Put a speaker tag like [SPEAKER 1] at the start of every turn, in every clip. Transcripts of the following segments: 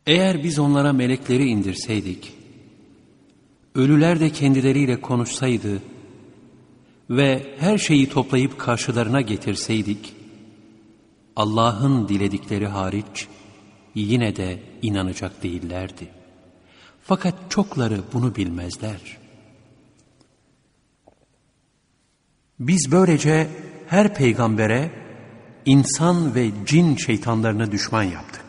[SPEAKER 1] Eğer biz onlara melekleri indirseydik, ölüler de kendileriyle konuşsaydı ve her şeyi toplayıp karşılarına getirseydik, Allah'ın diledikleri hariç yine de inanacak değillerdi. Fakat çokları bunu bilmezler. Biz böylece her peygambere insan ve cin şeytanlarını düşman yaptık.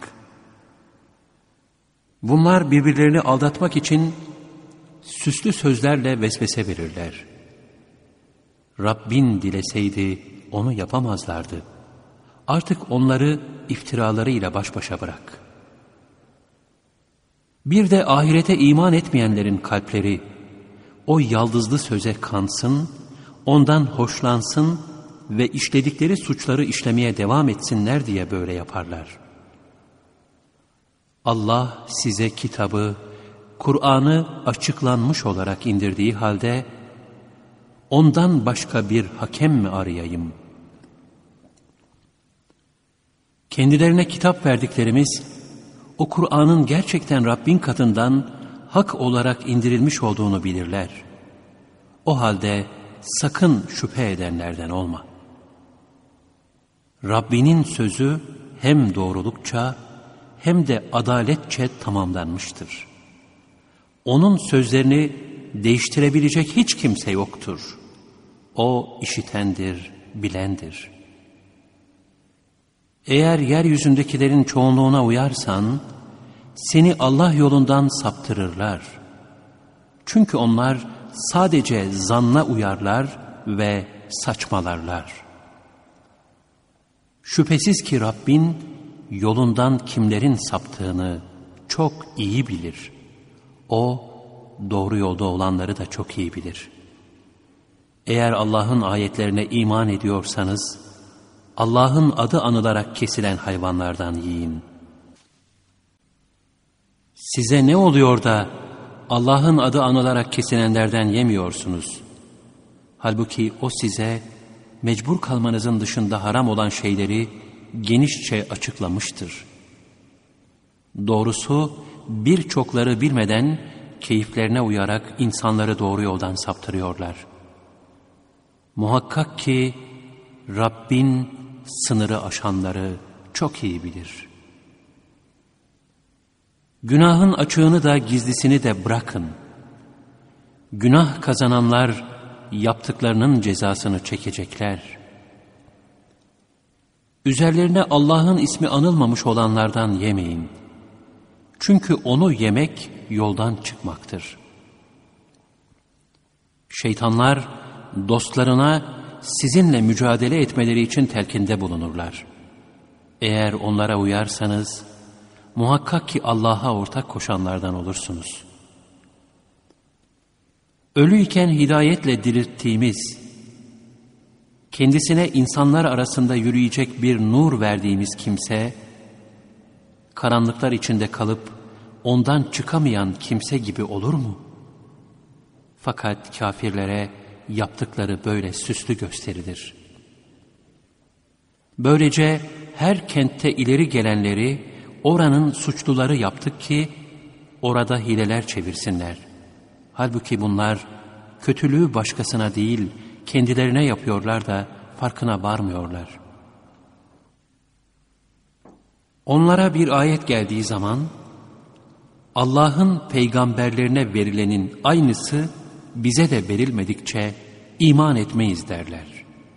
[SPEAKER 1] Bunlar birbirlerini aldatmak için süslü sözlerle vesvese verirler. Rabbin dileseydi onu yapamazlardı. Artık onları iftiralarıyla baş başa bırak. Bir de ahirete iman etmeyenlerin kalpleri o yaldızlı söze kansın, ondan hoşlansın ve işledikleri suçları işlemeye devam etsinler diye böyle yaparlar. Allah size kitabı, Kur'an'ı açıklanmış olarak indirdiği halde ondan başka bir hakem mi arayayım? Kendilerine kitap verdiklerimiz o Kur'an'ın gerçekten Rabbin katından hak olarak indirilmiş olduğunu bilirler. O halde sakın şüphe edenlerden olma. Rabbinin sözü hem doğrulukça hem de adaletçe tamamlanmıştır. Onun sözlerini değiştirebilecek hiç kimse yoktur. O işitendir, bilendir. Eğer yeryüzündekilerin çoğunluğuna uyarsan, seni Allah yolundan saptırırlar. Çünkü onlar sadece zanna uyarlar ve saçmalarlar. Şüphesiz ki Rabbin yolundan kimlerin saptığını çok iyi bilir. O doğru yolda olanları da çok iyi bilir. Eğer Allah'ın ayetlerine iman ediyorsanız, Allah'ın adı anılarak kesilen hayvanlardan yiyin. Size ne oluyor da Allah'ın adı anılarak kesilenlerden yemiyorsunuz? Halbuki o size mecbur kalmanızın dışında haram olan şeyleri genişçe açıklamıştır. Doğrusu birçokları bilmeden keyiflerine uyarak insanları doğru yoldan saptırıyorlar. Muhakkak ki Rabbin sınırı aşanları çok iyi bilir. Günahın açığını da gizlisini de bırakın. Günah kazananlar yaptıklarının cezasını çekecekler. Üzerlerine Allah'ın ismi anılmamış olanlardan yemeyin. Çünkü onu yemek yoldan çıkmaktır. Şeytanlar dostlarına sizinle mücadele etmeleri için telkinde bulunurlar. Eğer onlara uyarsanız, muhakkak ki Allah'a ortak koşanlardan olursunuz. Ölüyken hidayetle dirilttiğimiz, kendisine insanlar arasında yürüyecek bir nur verdiğimiz kimse, karanlıklar içinde kalıp ondan çıkamayan kimse gibi olur mu? Fakat kafirlere yaptıkları böyle süslü gösterilir. Böylece her kentte ileri gelenleri oranın suçluları yaptık ki orada hileler çevirsinler. Halbuki bunlar kötülüğü başkasına değil kendilerine yapıyorlar da farkına varmıyorlar. Onlara bir ayet geldiği zaman Allah'ın peygamberlerine verilenin aynısı bize de verilmedikçe iman etmeyiz derler.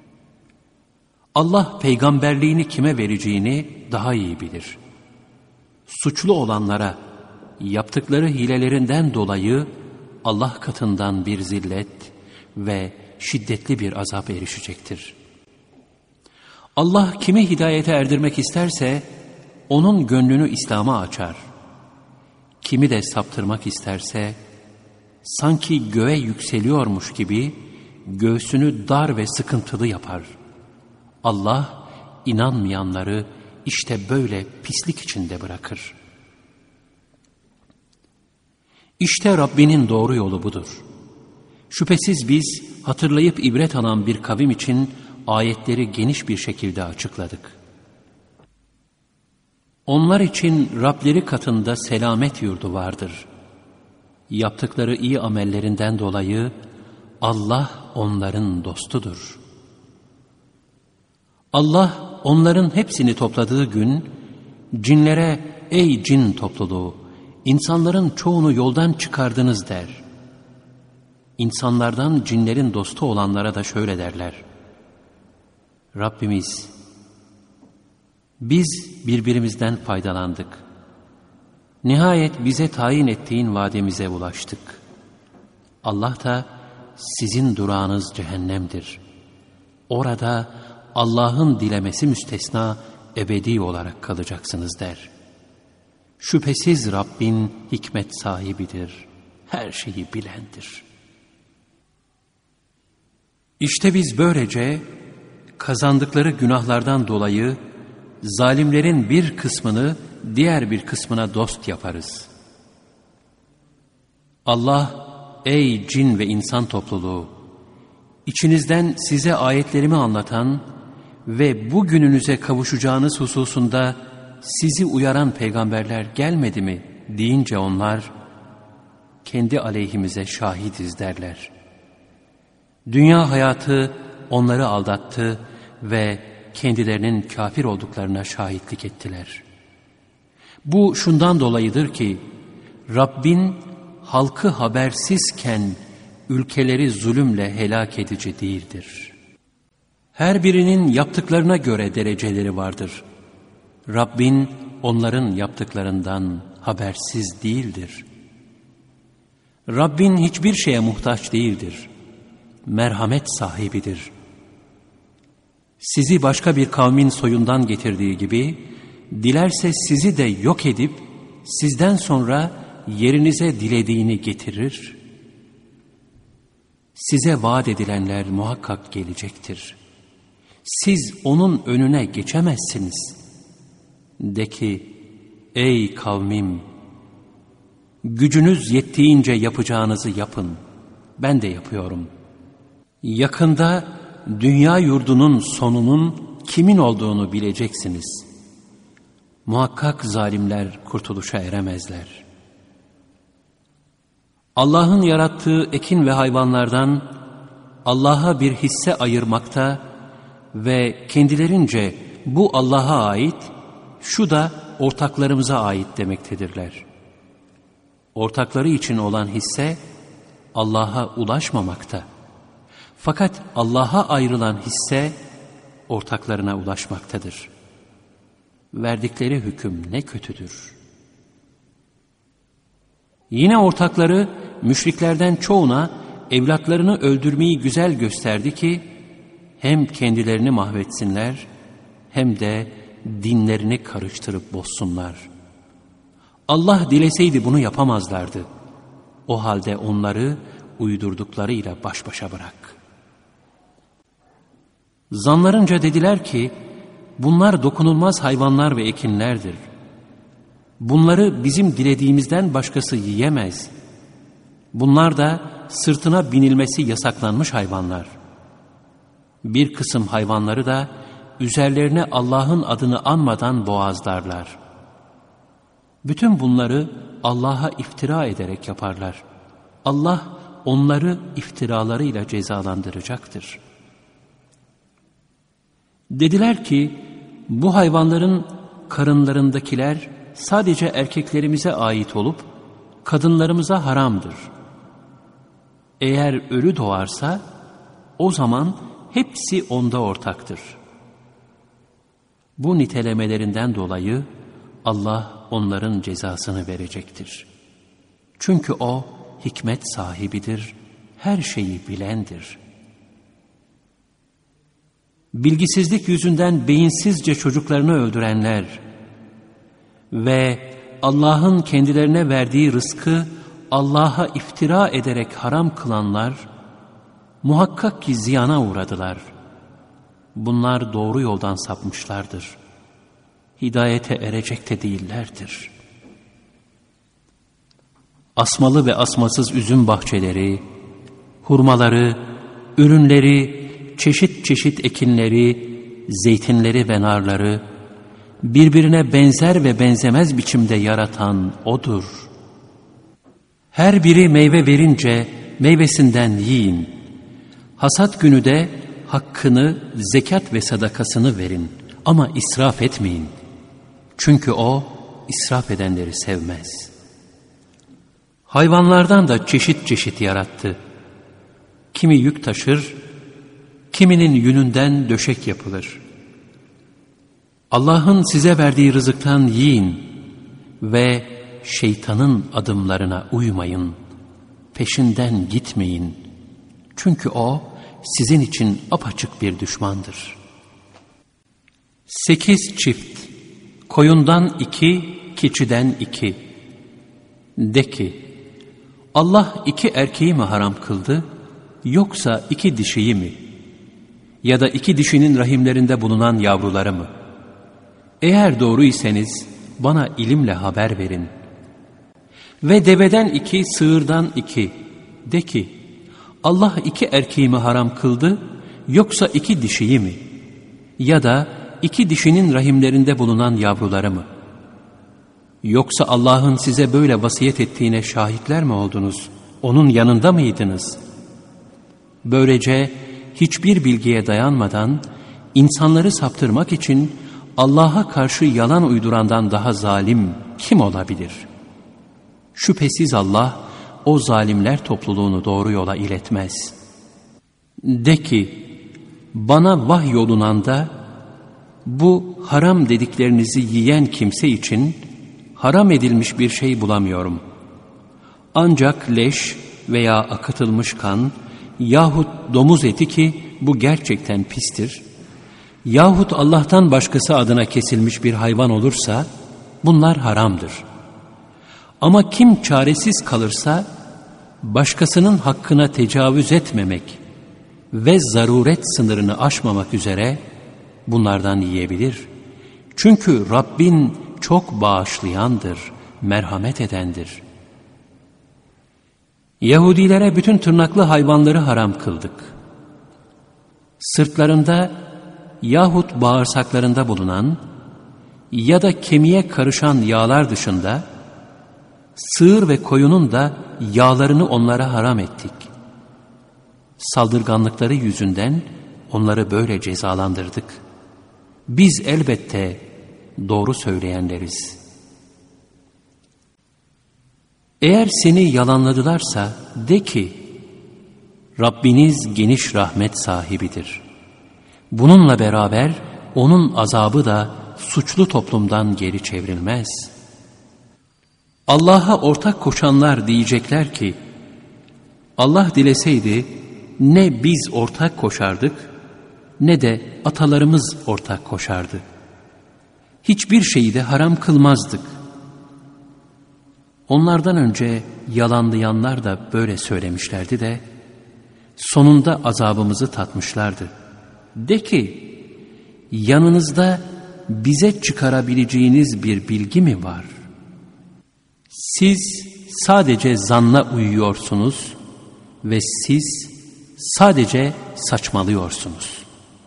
[SPEAKER 1] Allah peygamberliğini kime vereceğini daha iyi bilir. Suçlu olanlara yaptıkları hilelerinden dolayı Allah katından bir zillet ve şiddetli bir azap erişecektir. Allah kimi hidayete erdirmek isterse onun gönlünü İslam'a açar. Kimi de saptırmak isterse sanki göğe yükseliyormuş gibi göğsünü dar ve sıkıntılı yapar. Allah inanmayanları işte böyle pislik içinde bırakır. İşte Rabbinin doğru yolu budur. Şüphesiz biz hatırlayıp ibret alan bir kavim için ayetleri geniş bir şekilde açıkladık. Onlar için Rableri katında selamet yurdu vardır. Yaptıkları iyi amellerinden dolayı Allah onların dostudur. Allah onların hepsini topladığı gün cinlere ey cin topluluğu, insanların çoğunu yoldan çıkardınız der. İnsanlardan cinlerin dostu olanlara da şöyle derler: Rabbimiz, biz birbirimizden faydalandık. Nihayet bize tayin ettiğin vademize ulaştık. Allah da sizin durağınız cehennemdir. Orada Allah'ın dilemesi müstesna ebedi olarak kalacaksınız der. Şüphesiz Rabbin hikmet sahibidir, her şeyi bilendir. İşte biz böylece kazandıkları günahlardan dolayı zalimlerin bir kısmını diğer bir kısmına dost yaparız. Allah, ey cin ve insan topluluğu, içinizden size ayetlerimi anlatan ve bugününüze kavuşacağınız hususunda sizi uyaran peygamberler gelmedi mi deyince onlar, kendi aleyhimize şahidiz derler. Dünya hayatı onları aldattı ve kendilerinin kafir olduklarına şahitlik ettiler. Bu şundan dolayıdır ki, Rabbin halkı habersizken ülkeleri zulümle helak edici değildir. Her birinin yaptıklarına göre dereceleri vardır. Rabbin onların yaptıklarından habersiz değildir. Rabbin hiçbir şeye muhtaç değildir. Merhamet sahibidir. Sizi başka bir kavmin soyundan getirdiği gibi, dilerse sizi de yok edip, sizden sonra yerinize dilediğini getirir. Size vaat edilenler muhakkak gelecektir. Siz onun önüne geçemezsiniz. De ki, ey kavmim, gücünüz yettiğince yapacağınızı yapın, ben de yapıyorum. Yakında dünya yurdunun sonunun kimin olduğunu bileceksiniz. Muhakkak zalimler kurtuluşa eremezler. Allah'ın yarattığı ekin ve hayvanlardan Allah'a bir hisse ayırmakta ve kendilerince bu Allah'a ait, şu da ortaklarımıza ait demektedirler. Ortakları için olan hisse Allah'a ulaşmamakta. Fakat Allah'a ayrılan hisse ortaklarına ulaşmaktadır. Verdikleri hüküm ne kötüdür. Yine ortakları müşriklerden çoğuna evlatlarını öldürmeyi güzel gösterdi ki hem kendilerini mahvetsinler hem de dinlerini karıştırıp bozsunlar. Allah dileseydi bunu yapamazlardı. O halde onları uydurduklarıyla baş başa bırak. Zanlarınca dediler ki, bunlar dokunulmaz hayvanlar ve ekinlerdir. Bunları bizim dilediğimizden başkası yiyemez. Bunlar da sırtına binilmesi yasaklanmış hayvanlar. Bir kısım hayvanları da üzerlerine Allah'ın adını anmadan boğazlarlar. Bütün bunları Allah'a iftira ederek yaparlar. Allah onları iftiralarıyla cezalandıracaktır. Dediler ki, bu hayvanların karınlarındakiler sadece erkeklerimize ait olup kadınlarımıza haramdır. Eğer ölü doğarsa o zaman hepsi onda ortaktır. Bu nitelemelerinden dolayı Allah onların cezasını verecektir. Çünkü O hikmet sahibidir, her şeyi bilendir. Bilgisizlik yüzünden beyinsizce çocuklarını öldürenler ve Allah'ın kendilerine verdiği rızkı Allah'a iftira ederek haram kılanlar muhakkak ki ziyana uğradılar. Bunlar doğru yoldan sapmışlardır. Hidayete erecek de değillerdir. Asmalı ve asmasız üzüm bahçeleri, hurmaları, ürünleri, çeşit çeşit ekinleri, zeytinleri ve narları, birbirine benzer ve benzemez biçimde yaratan O'dur. Her biri meyve verince meyvesinden yiyin. Hasat günü de hakkını, zekat ve sadakasını verin. Ama israf etmeyin. Çünkü O israf edenleri sevmez. Hayvanlardan da çeşit çeşit yarattı. Kimi yük taşır, kiminin yününden döşek yapılır. Allah'ın size verdiği rızıktan yiyin ve şeytanın adımlarına uymayın. Peşinden gitmeyin. Çünkü o sizin için apaçık bir düşmandır. 8 çift, koyundan 2, keçiden 2. De ki, Allah 2 erkeği mi haram kıldı, yoksa 2 dişiyi mi? Ya da 2 dişinin rahimlerinde bulunan yavruları mı? Eğer doğruysanız bana ilimle haber verin. Ve deveden 2, sığırdan 2. De ki, Allah 2 erkeği mi haram kıldı, yoksa 2 dişiyi mi? Ya da 2 dişinin rahimlerinde bulunan yavruları mı? Yoksa Allah'ın size böyle vasiyet ettiğine şahitler mi oldunuz? Onun yanında mıydınız? Böylece hiçbir bilgiye dayanmadan insanları saptırmak için Allah'a karşı yalan uydurandan daha zalim kim olabilir? Şüphesiz Allah o zalimler topluluğunu doğru yola iletmez. De ki, bana vahyolunanda bu haram dediklerinizi yiyen kimse için haram edilmiş bir şey bulamıyorum. Ancak leş veya akıtılmış kan yahut domuz eti ki bu gerçekten pistir, yahut Allah'tan başkası adına kesilmiş bir hayvan olursa bunlar haramdır. Ama kim çaresiz kalırsa başkasının hakkına tecavüz etmemek ve zaruret sınırını aşmamak üzere bunlardan yiyebilir. Çünkü Rabbin çok bağışlayandır, merhamet edendir. Yahudilere bütün tırnaklı hayvanları haram kıldık. Sırtlarında yahut bağırsaklarında bulunan ya da kemiğe karışan yağlar dışında sığır ve koyunun da yağlarını onlara haram ettik. Saldırganlıkları yüzünden onları böyle cezalandırdık. Biz elbette doğru söyleyenleriz. Eğer seni yalanladılarsa de ki, Rabbiniz geniş rahmet sahibidir. Bununla beraber onun azabı da suçlu toplumdan geri çevrilmez. Allah'a ortak koşanlar diyecekler ki, Allah dileseydi ne biz ortak koşardık ne de atalarımız ortak koşardı. Hiçbir şeyi de haram kılmazdık. Onlardan önce yalanlayanlar da böyle söylemişlerdi de sonunda azabımızı tatmışlardı. De ki, yanınızda bize çıkarabileceğiniz bir bilgi mi var? Siz sadece zanna uyuyorsunuz ve siz sadece saçmalıyorsunuz.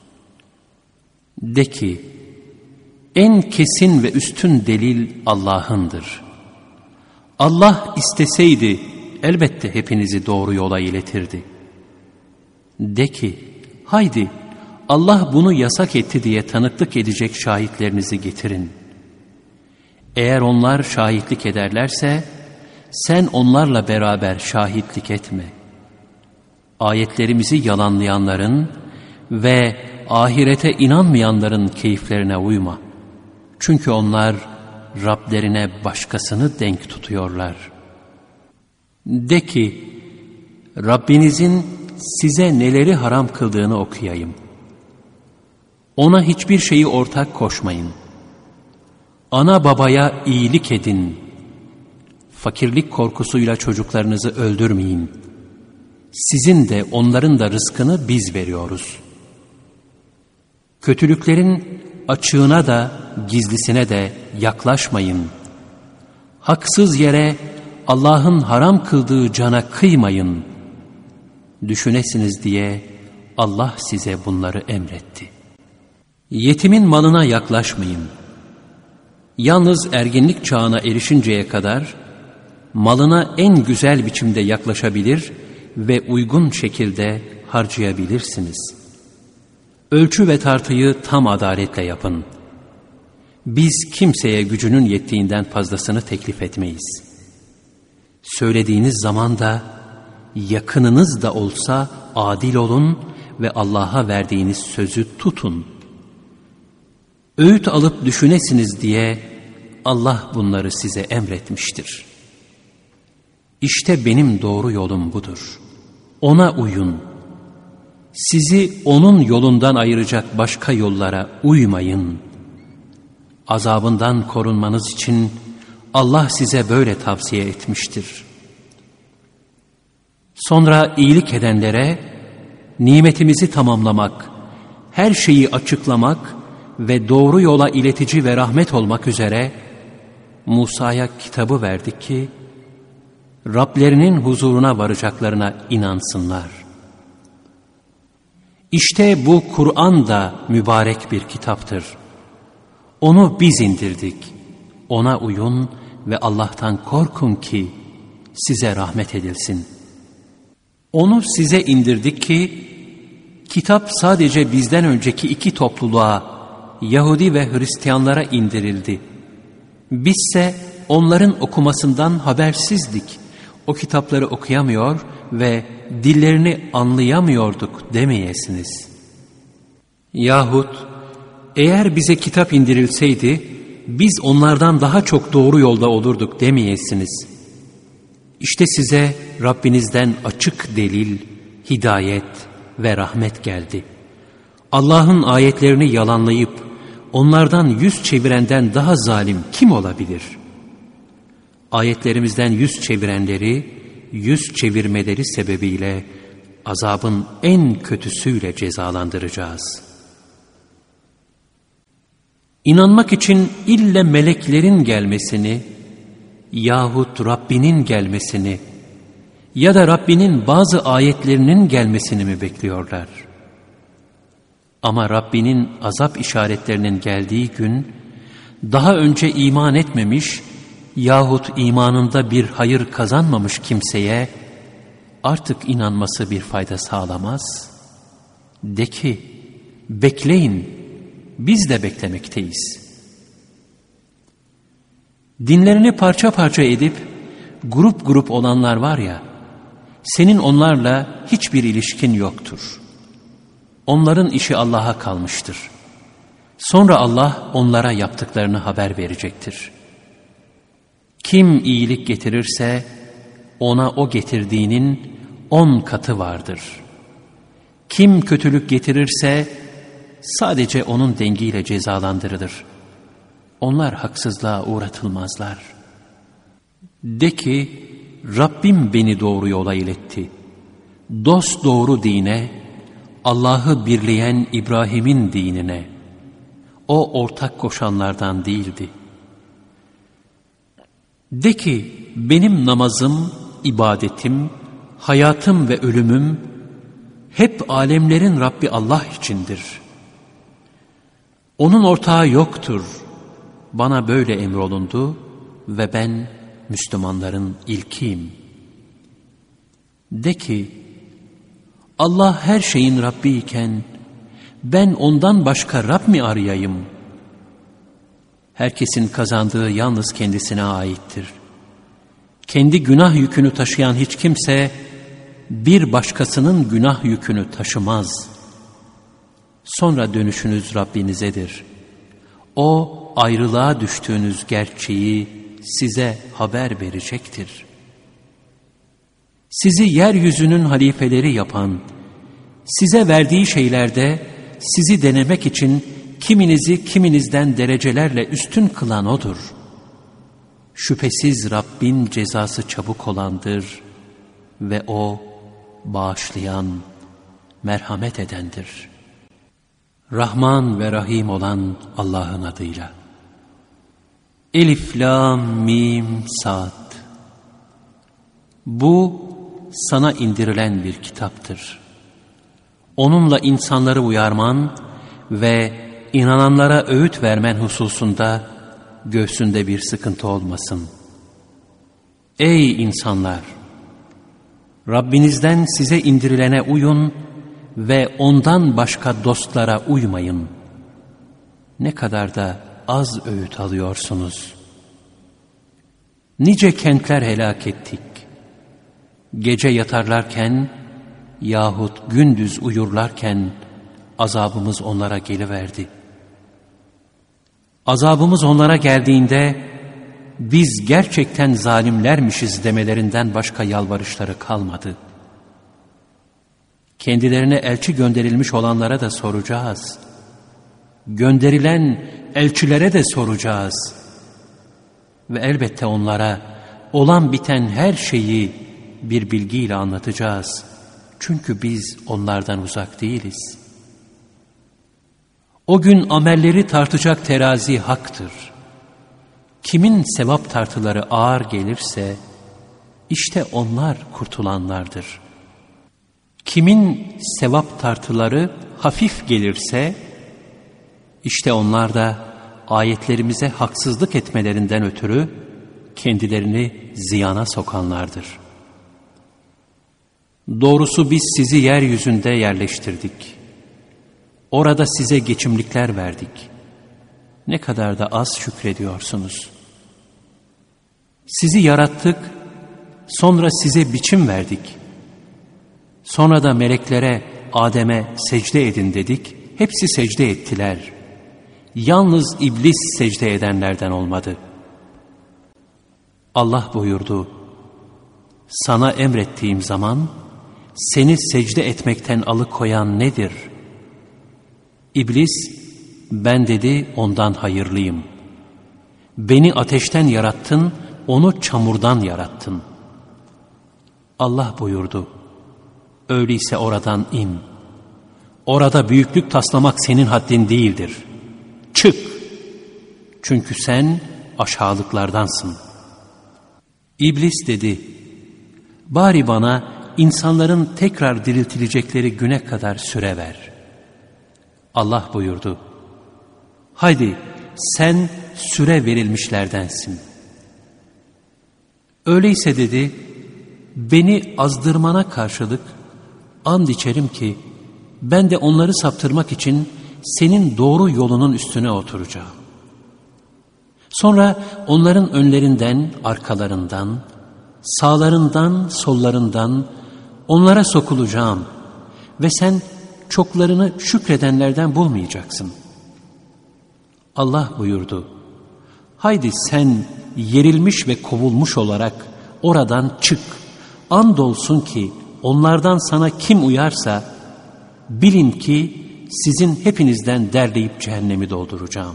[SPEAKER 1] De ki, en kesin ve üstün delil Allah'ındır. Allah isteseydi elbette hepinizi doğru yola iletirdi. De ki, haydi Allah bunu yasak etti diye tanıklık edecek şahitlerinizi getirin. Eğer onlar şahitlik ederlerse sen onlarla beraber şahitlik etme. Ayetlerimizi yalanlayanların ve ahirete inanmayanların keyiflerine uyma. Çünkü onlar Rablerine başkasını denk tutuyorlar. De ki, Rabbinizin size neleri haram kıldığını okuyayım. Ona hiçbir şeyi ortak koşmayın. Ana babaya iyilik edin. Fakirlik korkusuyla çocuklarınızı öldürmeyin. Sizin de onların da rızkını biz veriyoruz. Kötülüklerin açığına da gizlisine de yaklaşmayın. Haksız yere Allah'ın haram kıldığı cana kıymayın. Düşünesiniz diye Allah size bunları emretti. Yetimin malına yaklaşmayın. Yalnız ergenlik çağına erişinceye kadar malına en güzel biçimde yaklaşabilir ve uygun şekilde harcayabilirsiniz. Ölçü ve tartıyı tam adaletle yapın. Biz kimseye gücünün yettiğinden fazlasını teklif etmeyiz. Söylediğiniz zaman da yakınınız da olsa adil olun ve Allah'a verdiğiniz sözü tutun. Öğüt alıp düşünesiniz diye Allah bunları size emretmiştir. İşte benim doğru yolum budur. Ona uyun. Sizi onun yolundan ayıracak başka yollara uymayın. Azabından korunmanız için Allah size böyle tavsiye etmiştir. Sonra iyilik edenlere nimetimizi tamamlamak, her şeyi açıklamak ve doğru yola iletici ve rahmet olmak üzere Musa'ya kitabı verdik ki Rablerinin huzuruna varacaklarına inansınlar. İşte bu Kur'an da mübarek bir kitaptır. Onu biz indirdik. Ona uyun ve Allah'tan korkun ki size rahmet edilsin. Onu size indirdik ki kitap sadece bizden önceki iki topluluğa, Yahudi ve Hristiyanlara indirildi. Bizse onların okumasından habersizdik. O kitapları okuyamıyor ve dillerini anlayamıyorduk demeyesiniz. Yahut eğer bize kitap indirilseydi biz onlardan daha çok doğru yolda olurduk demeyesiniz. İşte size Rabbinizden açık delil, hidayet ve rahmet geldi. Allah'ın ayetlerini yalanlayıp onlardan yüz çevirenden daha zalim kim olabilir? Ayetlerimizden yüz çevirenleri, yüz çevirmeleri sebebiyle azabın en kötüsüyle cezalandıracağız. İnanmak için ille meleklerin gelmesini yahut Rabbinin gelmesini ya da Rabbinin bazı ayetlerinin gelmesini mi bekliyorlar? Ama Rabbinin azap işaretlerinin geldiği gün daha önce iman etmemiş yahut imanında bir hayır kazanmamış kimseye artık inanması bir fayda sağlamaz. De ki, bekleyin, biz de beklemekteyiz. Dinlerini parça parça edip grup grup olanlar var ya, senin onlarla hiçbir ilişkin yoktur. Onların işi Allah'a kalmıştır. Sonra Allah onlara yaptıklarını haber verecektir. Kim iyilik getirirse ona o getirdiğinin 10 katı vardır. Kim kötülük getirirse sadece onun dengiyle cezalandırılır. Onlar haksızlığa uğratılmazlar. De ki, Rabbim beni doğru yola iletti. Dosdoğru dine, Allah'ı birleyen İbrahim'in dinine. O ortak koşanlardan değildi. De ki, benim namazım, ibadetim, hayatım ve ölümüm hep alemlerin Rabbi Allah içindir. Onun ortağı yoktur. Bana böyle emrolundu ve ben Müslümanların ilkiyim. De ki, Allah her şeyin Rabbi iken ben ondan başka Rab mi arayayım? Herkesin kazandığı yalnız kendisine aittir. Kendi günah yükünü taşıyan hiç kimse bir başkasının günah yükünü taşımaz. Sonra dönüşünüz Rabbinizedir. O ayrılığa düştüğünüz gerçeği size haber verecektir. Sizi yeryüzünün halifeleri yapan, size verdiği şeylerde sizi denemek için kiminizi kiminizden derecelerle üstün kılan O'dur. Şüphesiz Rabbin cezası çabuk olandır ve O bağışlayan, merhamet edendir. Rahman ve Rahim olan Allah'ın adıyla. Elif, Lam, Mim, Sad. Bu sana indirilen bir kitaptır. Onunla insanları uyarman ve inananlara öğüt vermen hususunda göğsünde bir sıkıntı olmasın. Ey insanlar! Rabbinizden size indirilene uyun ve ondan başka dostlara uymayın. Ne kadar da az öğüt alıyorsunuz. Nice kentler helak ettik. Gece yatarlarken yahut gündüz uyurlarken azabımız onlara geliverdi. Azabımız onlara geldiğinde biz gerçekten zalimlermişiz demelerinden başka yalvarışları kalmadı. Kendilerine elçi gönderilmiş olanlara da soracağız. Gönderilen elçilere de soracağız. Ve elbette onlara olan biten her şeyi bir bilgiyle anlatacağız. Çünkü biz onlardan uzak değiliz. O gün amelleri tartacak terazi haktır. Kimin sevap tartıları ağır gelirse, işte onlar kurtulanlardır. Kimin sevap tartıları hafif gelirse, işte onlar da ayetlerimize haksızlık etmelerinden ötürü kendilerini ziyana sokanlardır. Doğrusu biz sizi yeryüzünde yerleştirdik. Orada size geçimlikler verdik. Ne kadar da az şükrediyorsunuz. Sizi yarattık, sonra size biçim verdik. Sonra da meleklere, Adem'e secde edin dedik. Hepsi secde ettiler. Yalnız iblis secde edenlerden olmadı. Allah buyurdu, sana emrettiğim zaman seni secde etmekten alıkoyan nedir? İblis, ben dedi ondan hayırlıyım. Beni ateşten yarattın, onu çamurdan yarattın. Allah buyurdu, öyleyse oradan in. Orada büyüklük taslamak senin haddin değildir. Çık! Çünkü sen aşağılıklardansın. İblis dedi, bari bana insanların tekrar diriltilecekleri güne kadar süre ver. Allah buyurdu, haydi sen süre verilmişlerdensin. Öyleyse dedi, beni azdırmana karşılık and içerim ki ben de onları saptırmak için senin doğru yolunun üstüne oturacağım. Sonra onların önlerinden, arkalarından, sağlarından, sollarından onlara sokulacağım ve sen çoklarını şükredenlerden bulmayacaksın. Allah buyurdu, haydi sen yerilmiş ve kovulmuş olarak oradan çık. Andolsun ki onlardan sana kim uyarsa bilin ki sizin hepinizden derleyip cehennemi dolduracağım.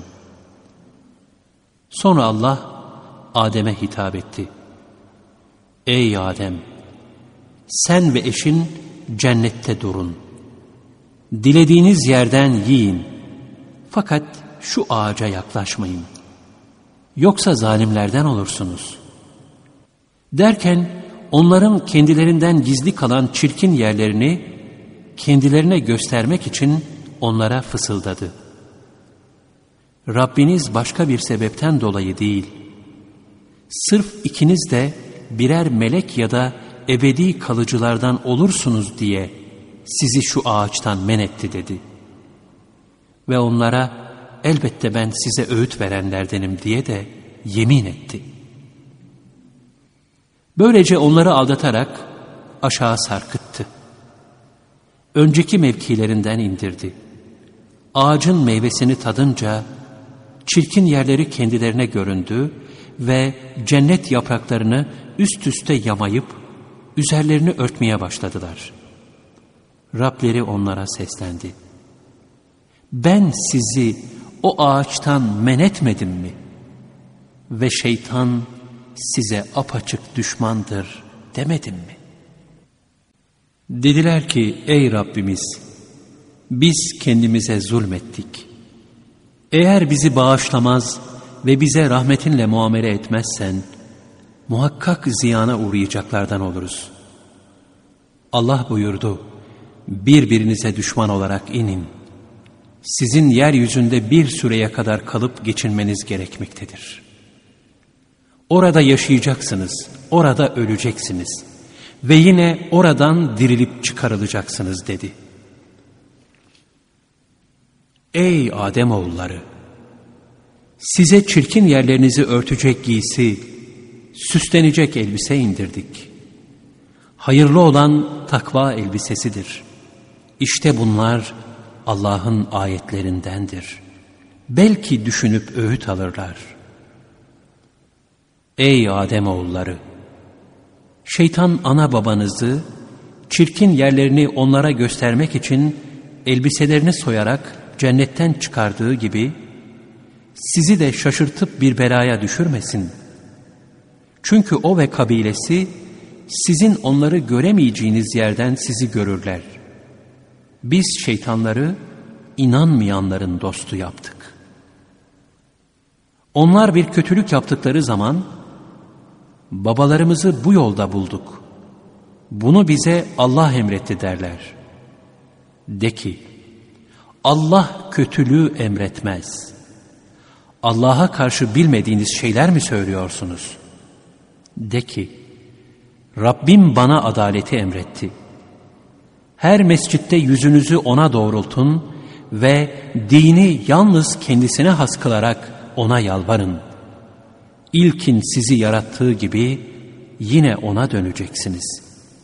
[SPEAKER 1] Sonra Allah Adem'e hitap etti. Ey Adem! Sen ve eşin cennette durun. Dilediğiniz yerden yiyin. Fakat şu ağaca yaklaşmayın. Yoksa zalimlerden olursunuz. Derken onların kendilerinden gizli kalan çirkin yerlerini kendilerine göstermek için onlara fısıldadı. Rabbiniz başka bir sebepten dolayı değil, sırf ikiniz de birer melek ya da ebedi kalıcılardan olursunuz diye sizi şu ağaçtan men etti dedi. Ve onlara elbette ben size öğüt verenlerdenim diye de yemin etti. Böylece onları aldatarak aşağı sarkıttı. Önceki mevkilerinden indirdi. Ağacın meyvesini tadınca çirkin yerleri kendilerine göründü ve cennet yapraklarını üst üste yamayıp üzerlerini örtmeye başladılar. Rableri onlara seslendi. Ben sizi o ağaçtan men etmedim mi? Ve şeytan size apaçık düşmandır demedim mi? Dediler ki ey Rabbimiz, biz kendimize zulmettik. Eğer bizi bağışlamaz ve bize rahmetinle muamele etmezsen muhakkak ziyana uğrayacaklardan oluruz. Allah buyurdu, birbirinize düşman olarak inin. sizin yeryüzünde bir süreye kadar kalıp geçinmeniz gerekmektedir. Orada yaşayacaksınız, orada öleceksiniz ve yine oradan dirilip çıkarılacaksınız dedi. Ey Ademoğulları! Size çirkin yerlerinizi örtecek giysi, süslenecek elbise indirdik. Hayırlı olan takva elbisesidir. İşte bunlar Allah'ın ayetlerindendir. Belki düşünüp öğüt alırlar. Ey Ademoğulları! Şeytan ana babanızı çirkin yerlerini onlara göstermek için elbiselerini soyarak cennetten çıkardığı gibi sizi de şaşırtıp bir belaya düşürmesin. Çünkü o ve kabilesi sizin onları göremeyeceğiniz yerden sizi görürler. Biz şeytanları inanmayanların dostu yaptık. Onlar bir kötülük yaptıkları zaman babalarımızı bu yolda bulduk. Bunu bize Allah emretti derler. De ki, Allah kötülüğü emretmez. Allah'a karşı bilmediğiniz şeyler mi söylüyorsunuz? De ki, Rabbim bana adaleti emretti. Her mescitte yüzünüzü ona doğrultun ve dini yalnız kendisine has kılarak ona yalvarın. İlkin sizi yarattığı gibi yine ona döneceksiniz.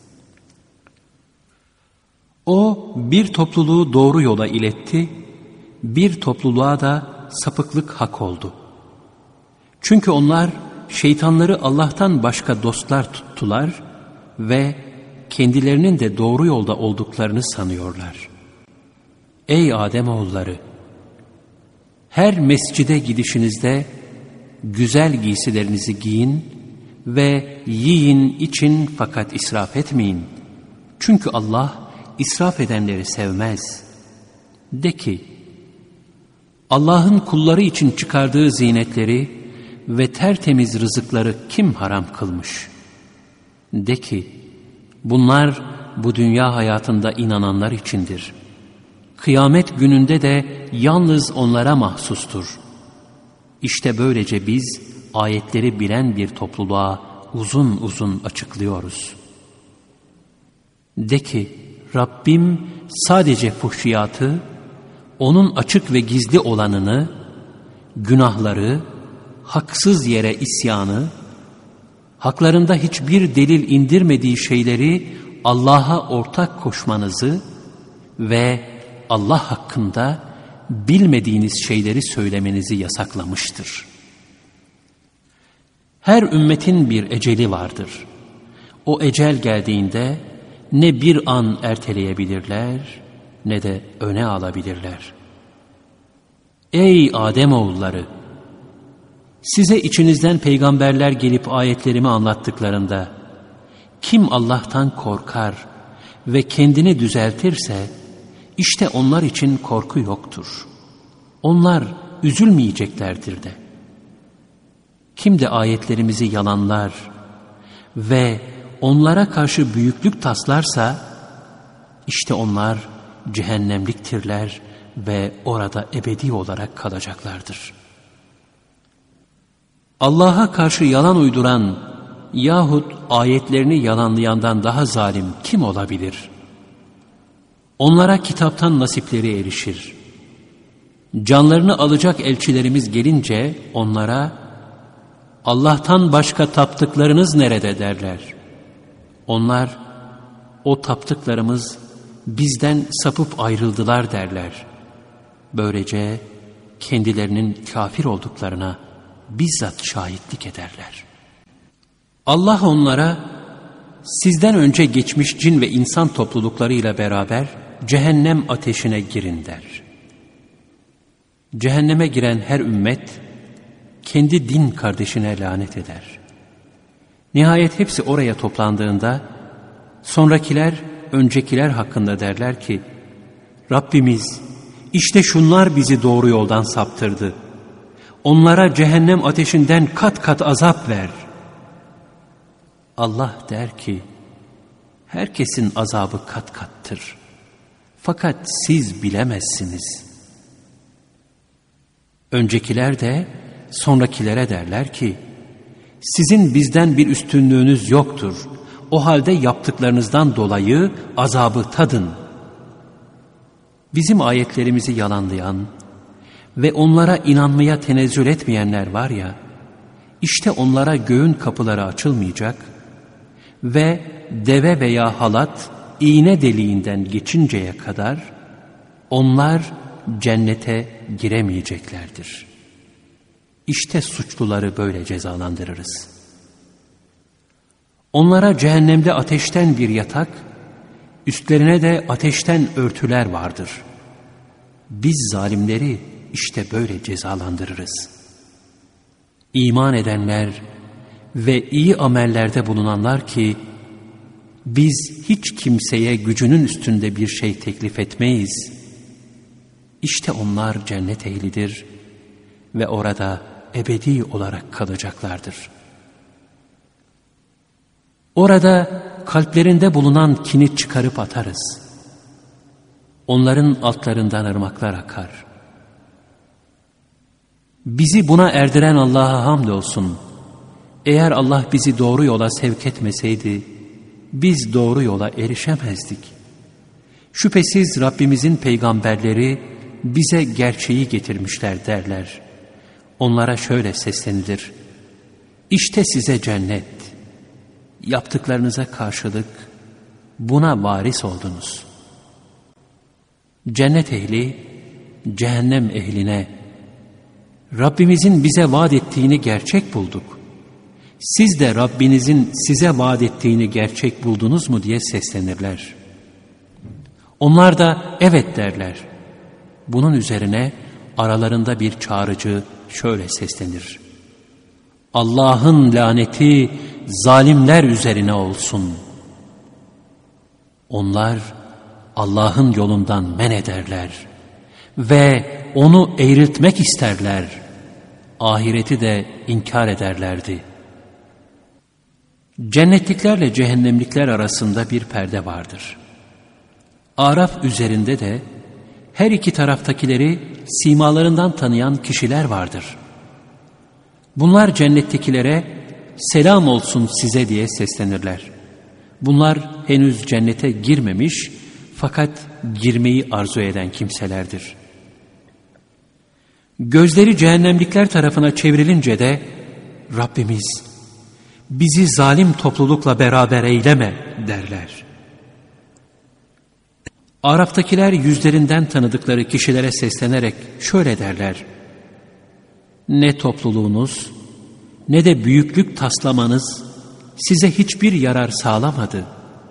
[SPEAKER 1] O bir topluluğu doğru yola iletti, bir topluluğa da sapıklık hak oldu. Çünkü onlar şeytanları Allah'tan başka dostlar tuttular ve kendilerinin de doğru yolda olduklarını sanıyorlar. Ey Ademoğulları! Her mescide gidişinizde güzel giysilerinizi giyin ve yiyin için fakat israf etmeyin. Çünkü Allah israf edenleri sevmez. De ki, Allah'ın kulları için çıkardığı zinetleri ve tertemiz rızıkları kim haram kılmış? De ki, bunlar bu dünya hayatında inananlar içindir. Kıyamet gününde de yalnız onlara mahsustur. İşte böylece biz ayetleri bilen bir topluluğa uzun uzun açıklıyoruz. De ki, Rabbim sadece fuhşiyatı, onun açık ve gizli olanını, günahları, haksız yere isyanı, haklarında hiçbir delil indirmediği şeyleri Allah'a ortak koşmanızı ve Allah hakkında bilmediğiniz şeyleri söylemenizi yasaklamıştır. Her ümmetin bir eceli vardır. O ecel geldiğinde ne bir an erteleyebilirler ne de öne alabilirler. Ey Ademoğulları! Size içinizden peygamberler gelip ayetlerimi anlattıklarında kim Allah'tan korkar ve kendini düzeltirse işte onlar için korku yoktur. Onlar üzülmeyeceklerdir de. Kim de ayetlerimizi yalanlar ve onlara karşı büyüklük taslarsa işte onlar cehennemliktirler ve orada ebedi olarak kalacaklardır. Allah'a karşı yalan uyduran yahut ayetlerini yalanlayandan daha zalim kim olabilir? Onlara kitaptan nasipleri erişir. Canlarını alacak elçilerimiz gelince onlara Allah'tan başka taptıklarınız nerede derler. Onlar o taptıklarımız bizden sapıp ayrıldılar derler. Böylece kendilerinin kafir olduklarına bizzat şahitlik ederler. Allah onlara sizden önce geçmiş cin ve insan topluluklarıyla beraber cehennem ateşine girin der. Cehenneme giren her ümmet kendi din kardeşine lanet eder. Nihayet hepsi oraya toplandığında sonrakiler öncekiler hakkında derler ki Rabbimiz işte şunlar bizi doğru yoldan saptırdı. Onlara cehennem ateşinden kat kat azap ver. Allah der ki herkesin azabı kat kattır. Fakat siz bilemezsiniz. Öncekiler de sonrakilere derler ki, sizin bizden bir üstünlüğünüz yoktur. O halde yaptıklarınızdan dolayı azabı tadın. Bizim ayetlerimizi yalanlayan ve onlara inanmaya tenezzül etmeyenler var ya, işte onlara göğün kapıları açılmayacak ve deve veya halat iğne deliğinden geçinceye kadar onlar cennete giremeyeceklerdir. İşte suçluları böyle cezalandırırız. Onlara cehennemde ateşten bir yatak, üstlerine de ateşten örtüler vardır. Biz zalimleri işte böyle cezalandırırız. İman edenler ve iyi amellerde bulunanlar ki, biz hiç kimseye gücünün üstünde bir şey teklif etmeyiz. İşte onlar cennet ehlidir ve orada ebedi olarak kalacaklardır. Orada kalplerinde bulunan kini çıkarıp atarız. Onların altlarından ırmaklar akar. Bizi buna erdiren Allah'a hamdolsun. Eğer Allah bizi doğru yola sevk etmeseydi, biz doğru yola erişemezdik. Şüphesiz Rabbimizin peygamberleri bize gerçeği getirmişler derler. Onlara şöyle seslenilir: İşte size cennet. Yaptıklarınıza karşılık buna varis oldunuz. Cennet ehli, cehennem ehline, Rabbimizin bize vaat ettiğini gerçek bulduk. Siz de Rabbinizin size vaat ettiğini gerçek buldunuz mu diye seslenirler. Onlar da evet derler. Bunun üzerine aralarında bir çağrıcı şöyle seslenir: Allah'ın laneti zalimler üzerine olsun. Onlar Allah'ın yolundan men ederler ve onu eğriltmek isterler. Ahireti de inkar ederlerdi. Cennetliklerle cehennemlikler arasında bir perde vardır. Araf üzerinde de her iki taraftakileri simalarından tanıyan kişiler vardır. Bunlar cennettekilere selam olsun size diye seslenirler. Bunlar henüz cennete girmemiş fakat girmeyi arzu eden kimselerdir. Gözleri cehennemlikler tarafına çevrilince de Rabbimiz bizi zalim toplulukla beraber eyleme derler. Araf'takiler yüzlerinden tanıdıkları kişilere seslenerek şöyle derler: Ne topluluğunuz ne de büyüklük taslamanız size hiçbir yarar sağlamadı.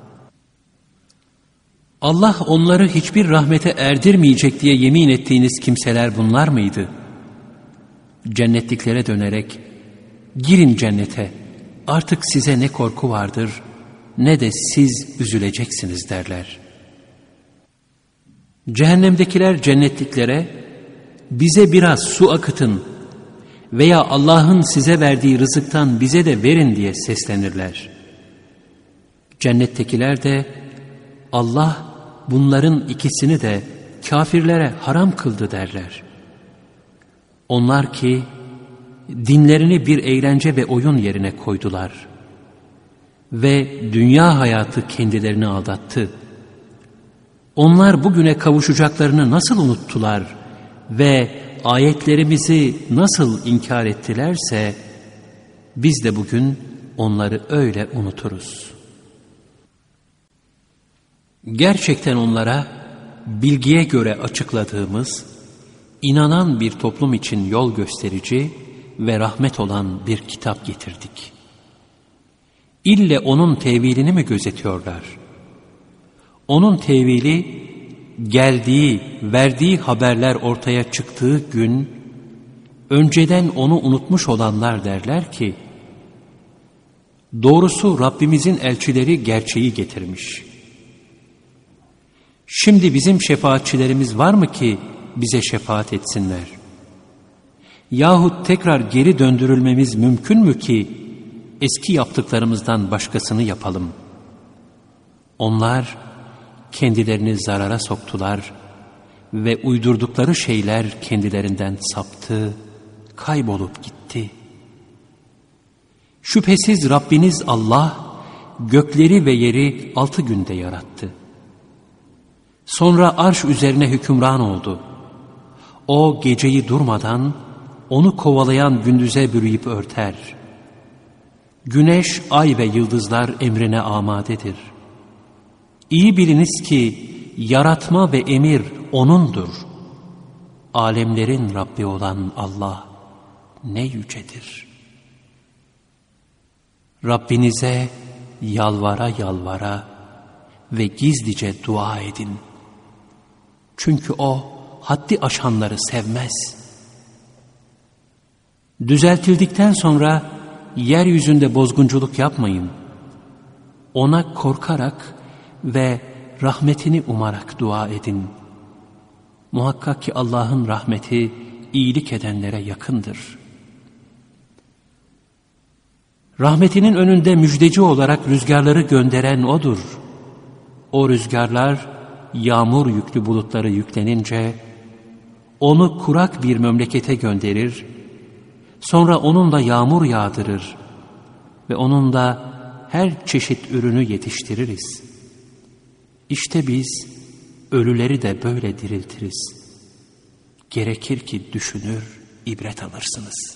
[SPEAKER 1] Allah onları hiçbir rahmete erdirmeyecek diye yemin ettiğiniz kimseler bunlar mıydı? Cennetliklere dönerek girin cennete, artık size ne korku vardır ne de siz üzüleceksiniz derler. Cehennemdekiler cennetliklere bize biraz su akıtın veya Allah'ın size verdiği rızıktan bize de verin diye seslenirler. Cennettekiler de Allah bunların ikisini de kafirlere haram kıldı derler. Onlar ki dinlerini bir eğlence ve oyun yerine koydular ve dünya hayatı kendilerini aldattı. Onlar bugüne kavuşacaklarını nasıl unuttular ve ayetlerimizi nasıl inkar ettilerse biz de bugün onları öyle unuturuz. Gerçekten onlara bilgiye göre açıkladığımız, inanan bir toplum için yol gösterici ve rahmet olan bir kitap getirdik. İlle onun tevilini mi gözetiyorlar? Onun tevili geldiği, verdiği haberler ortaya çıktığı gün, önceden onu unutmuş olanlar derler ki, doğrusu Rabbimizin elçileri gerçeği getirmiş. Şimdi bizim şefaatçilerimiz var mı ki bize şefaat etsinler? Yahut tekrar geri döndürülmemiz mümkün mü ki eski yaptıklarımızdan başkasını yapalım? Onlar kendilerini zarara soktular ve uydurdukları şeyler kendilerinden saptı, kaybolup gitti. Şüphesiz Rabbiniz Allah, gökleri ve yeri 6 günde yarattı. Sonra arş üzerine hükümran oldu. O geceyi durmadan, onu kovalayan gündüze bürüyüp örter. Güneş, ay ve yıldızlar emrine amadedir. İyi biliniz ki, yaratma ve emir O'nundur. Alemlerin Rabbi olan Allah ne yücedir. Rabbinize yalvara yalvara ve gizlice dua edin. Çünkü O haddi aşanları sevmez. Düzeltildikten sonra yeryüzünde bozgunculuk yapmayın. Ona korkarak ve rahmetini umarak dua edin. Muhakkak ki Allah'ın rahmeti iyilik edenlere yakındır. Rahmetinin önünde müjdeci olarak rüzgarları gönderen O'dur. O rüzgarlar yağmur yüklü bulutları yüklenince onu kurak bir memlekete gönderir, sonra onunla yağmur yağdırır ve onunla her çeşit ürünü yetiştiririz. İşte biz ölüleri de böyle diriltiriz. Gerekir ki düşünür, ibret alırsınız.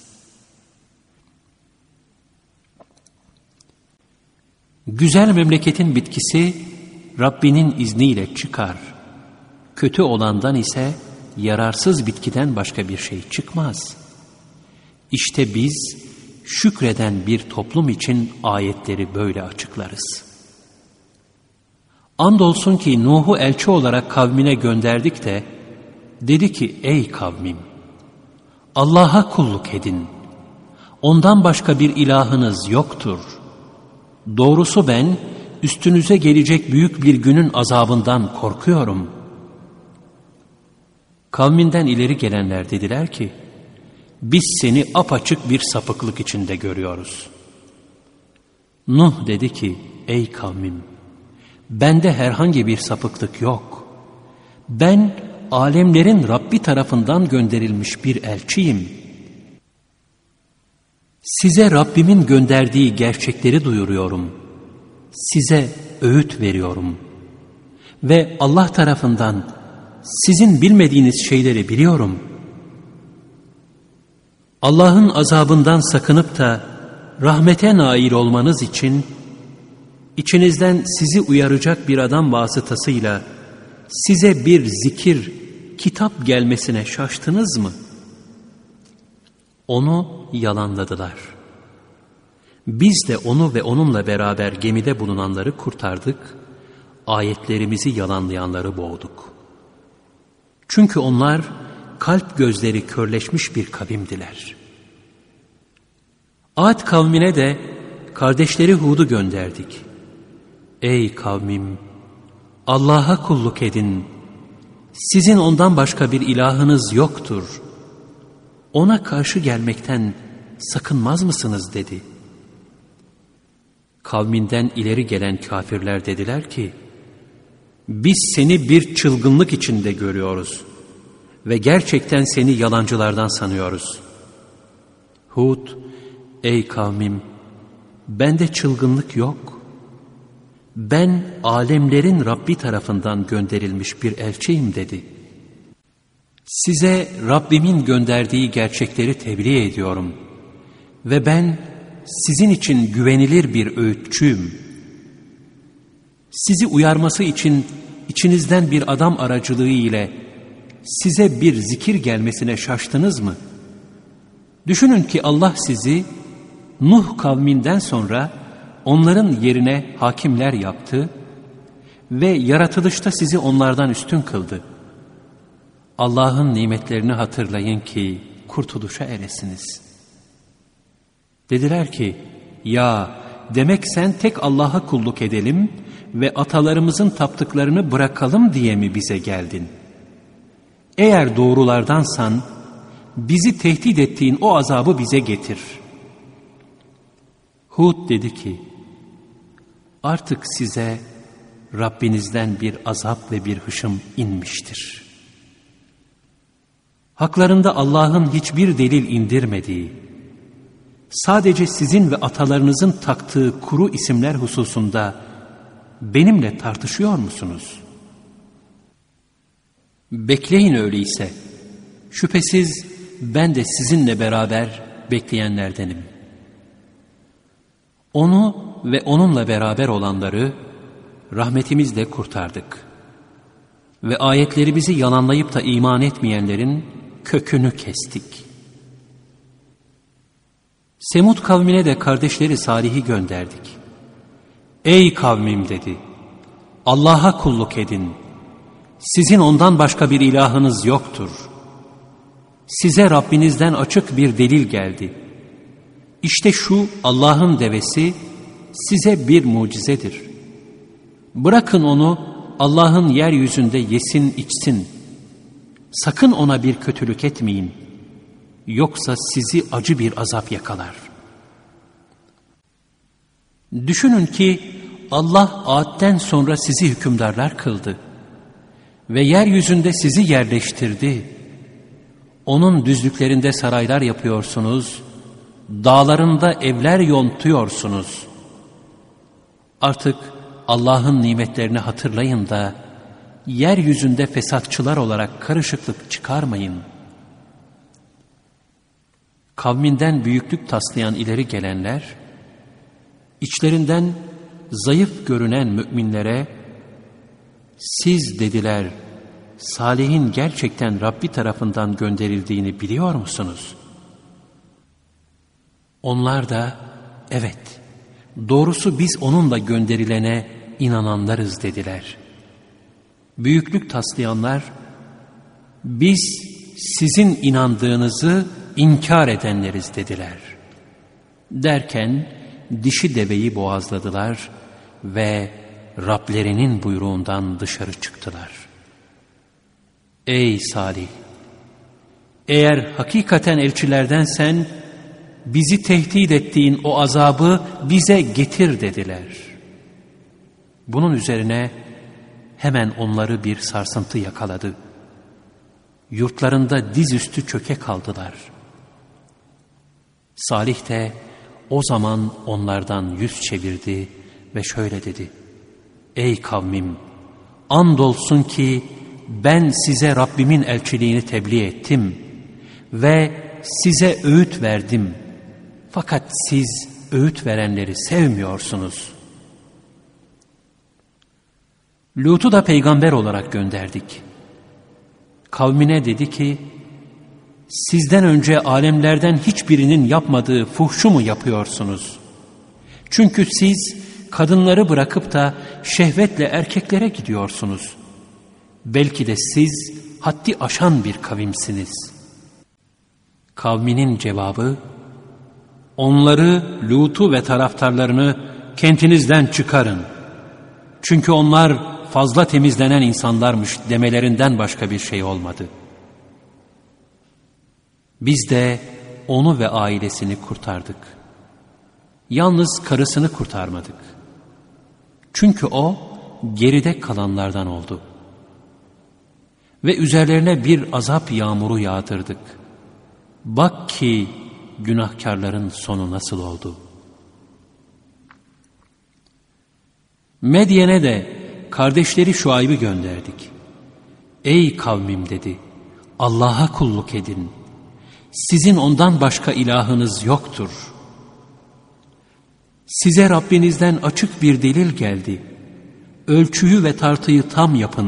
[SPEAKER 1] Güzel memleketin bitkisi Rabbinin izniyle çıkar. Kötü olandan ise yararsız bitkiden başka bir şey çıkmaz. İşte biz şükreden bir toplum için ayetleri böyle açıklarız. Andolsun ki Nuh'u elçi olarak kavmine gönderdik de dedi ki ey kavmim, Allah'a kulluk edin. Ondan başka bir ilahınız yoktur. Doğrusu ben üstünüze gelecek büyük bir günün azabından korkuyorum. Kavminden ileri gelenler dediler ki biz seni apaçık bir sapıklık içinde görüyoruz. Nuh dedi ki ey kavmim, bende herhangi bir sapıklık yok. Ben alemlerin Rabbi tarafından gönderilmiş bir elçiyim. Size Rabbimin gönderdiği gerçekleri duyuruyorum. Size öğüt veriyorum. Ve Allah tarafından sizin bilmediğiniz şeyleri biliyorum. Allah'ın azabından sakınıp da rahmete nail olmanız için içinizden sizi uyaracak bir adam vasıtasıyla size bir zikir, kitap gelmesine şaştınız mı? Onu yalanladılar. Biz de onu ve onunla beraber gemide bulunanları kurtardık, ayetlerimizi yalanlayanları boğduk. Çünkü onlar kalp gözleri körleşmiş bir kavimdiler. Ad kavmine de kardeşleri Hud'u gönderdik. Ey kavmim! Allah'a kulluk edin. Sizin ondan başka bir ilahınız yoktur. Ona karşı gelmekten sakınmaz mısınız dedi. Kavminden ileri gelen kafirler dediler ki, biz seni bir çılgınlık içinde görüyoruz ve gerçekten seni yalancılardan sanıyoruz. Hud, ey kavmim, bende çılgınlık yok. Ben alemlerin Rabbi tarafından gönderilmiş bir elçiyim dedi. Size Rabbimin gönderdiği gerçekleri tebliğ ediyorum ve ben sizin için güvenilir bir öğütçüyüm. Sizi uyarması için içinizden bir adam aracılığı ile size bir zikir gelmesine şaştınız mı? Düşünün ki Allah sizi Nuh kavminden sonra onların yerine hakimler yaptı ve yaratılışta sizi onlardan üstün kıldı. Allah'ın nimetlerini hatırlayın ki kurtuluşa eresiniz. Dediler ki, ya demek sen tek Allah'a kulluk edelim ve atalarımızın taptıklarını bırakalım diye mi bize geldin? Eğer doğrulardansan bizi tehdit ettiğin o azabı bize getir. Hud dedi ki, artık size Rabbinizden bir azap ve bir hışım inmiştir. Haklarında Allah'ın hiçbir delil indirmediği, sadece sizin ve atalarınızın taktığı kuru isimler hususunda benimle tartışıyor musunuz? Bekleyin öyleyse. Şüphesiz ben de sizinle beraber bekleyenlerdenim. Onu ve onunla beraber olanları rahmetimizle kurtardık. Ve ayetlerimizi yalanlayıp da iman etmeyenlerin kökünü kestik. Semud kavmine de kardeşleri Salih'i gönderdik. Ey kavmim dedi, Allah'a kulluk edin. Sizin ondan başka bir ilahınız yoktur. Size Rabbinizden açık bir delil geldi. İşte şu Allah'ın devesi size bir mucizedir. Bırakın onu Allah'ın yeryüzünde yesin içsin. Sakın ona bir kötülük etmeyin. Yoksa sizi acı bir azap yakalar. Düşünün ki Allah Ad'den sonra sizi hükümdarlar kıldı ve yeryüzünde sizi yerleştirdi. Onun düzlüklerinde saraylar yapıyorsunuz, dağlarında evler yontuyorsunuz. Artık Allah'ın nimetlerini hatırlayın da yeryüzünde fesatçılar olarak karışıklık çıkarmayın. Kavminden büyüklük taslayan ileri gelenler, içlerinden zayıf görünen müminlere, siz dediler, Salih'in gerçekten Rabbi tarafından gönderildiğini biliyor musunuz? Onlar da, evet, doğrusu biz onunla gönderilene inananlarız dediler. Büyüklük taslayanlar, biz sizin inandığınızı inkar edenleriz dediler. Derken dişi deveyi boğazladılar ve Rablerinin buyruğundan dışarı çıktılar. Ey Salih! Eğer hakikaten elçilerdensen bizi tehdit ettiğin o azabı bize getir dediler. Bunun üzerine hemen onları bir sarsıntı yakaladı. Yurtlarında dizüstü çöke kaldılar. Salih de o zaman onlardan yüz çevirdi ve şöyle dedi. Ey kavmim! Andolsun ki ben size Rabbimin elçiliğini tebliğ ettim ve size öğüt verdim. Fakat siz öğüt verenleri sevmiyorsunuz. Lut'u da peygamber olarak gönderdik. Kavmine dedi ki, sizden önce alemlerden hiçbirinin yapmadığı fuhşu mu yapıyorsunuz? Çünkü siz kadınları bırakıp da şehvetle erkeklere gidiyorsunuz. Belki de siz haddi aşan bir kavimsiniz. Kavminin cevabı, onları, Lut'u ve taraftarlarını kentinizden çıkarın. Çünkü onlar fazla temizlenen insanlarmış demelerinden başka bir şey olmadı. Biz de onu ve ailesini kurtardık. Yalnız karısını kurtarmadık. Çünkü o geride kalanlardan oldu. Ve üzerlerine bir azap yağmuru yağdırdık. Bak ki günahkarların sonu nasıl oldu. Medyen'e de kardeşleri Şuayb'ı gönderdik. Ey kavmim dedi, Allah'a kulluk edin. Sizin ondan başka ilahınız yoktur. Size Rabbinizden açık bir delil geldi. Ölçüyü ve tartıyı tam yapın.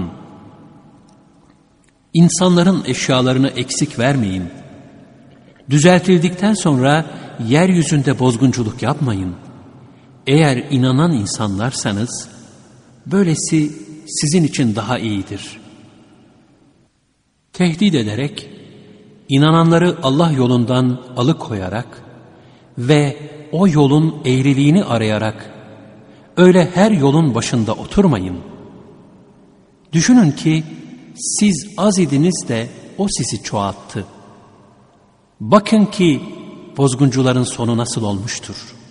[SPEAKER 1] İnsanların eşyalarını eksik vermeyin. Düzeltildikten sonra yeryüzünde bozgunculuk yapmayın. Eğer inanan insanlarsanız, böylesi sizin için daha iyidir. Tehdit ederek, inananları Allah yolundan alıkoyarak ve o yolun eğriliğini arayarak, öyle her yolun başında oturmayın. Düşünün ki, siz az idiniz de o sizi çoğalttı. Bakın ki bozguncuların sonu nasıl olmuştur.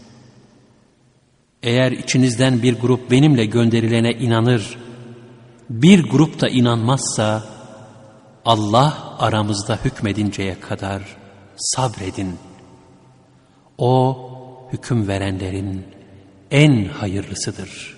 [SPEAKER 1] Eğer içinizden bir grup benimle gönderilene inanır, bir grup da inanmazsa, Allah Allah aramızda hükmedinceye kadar sabredin. O hüküm verenlerin en hayırlısıdır.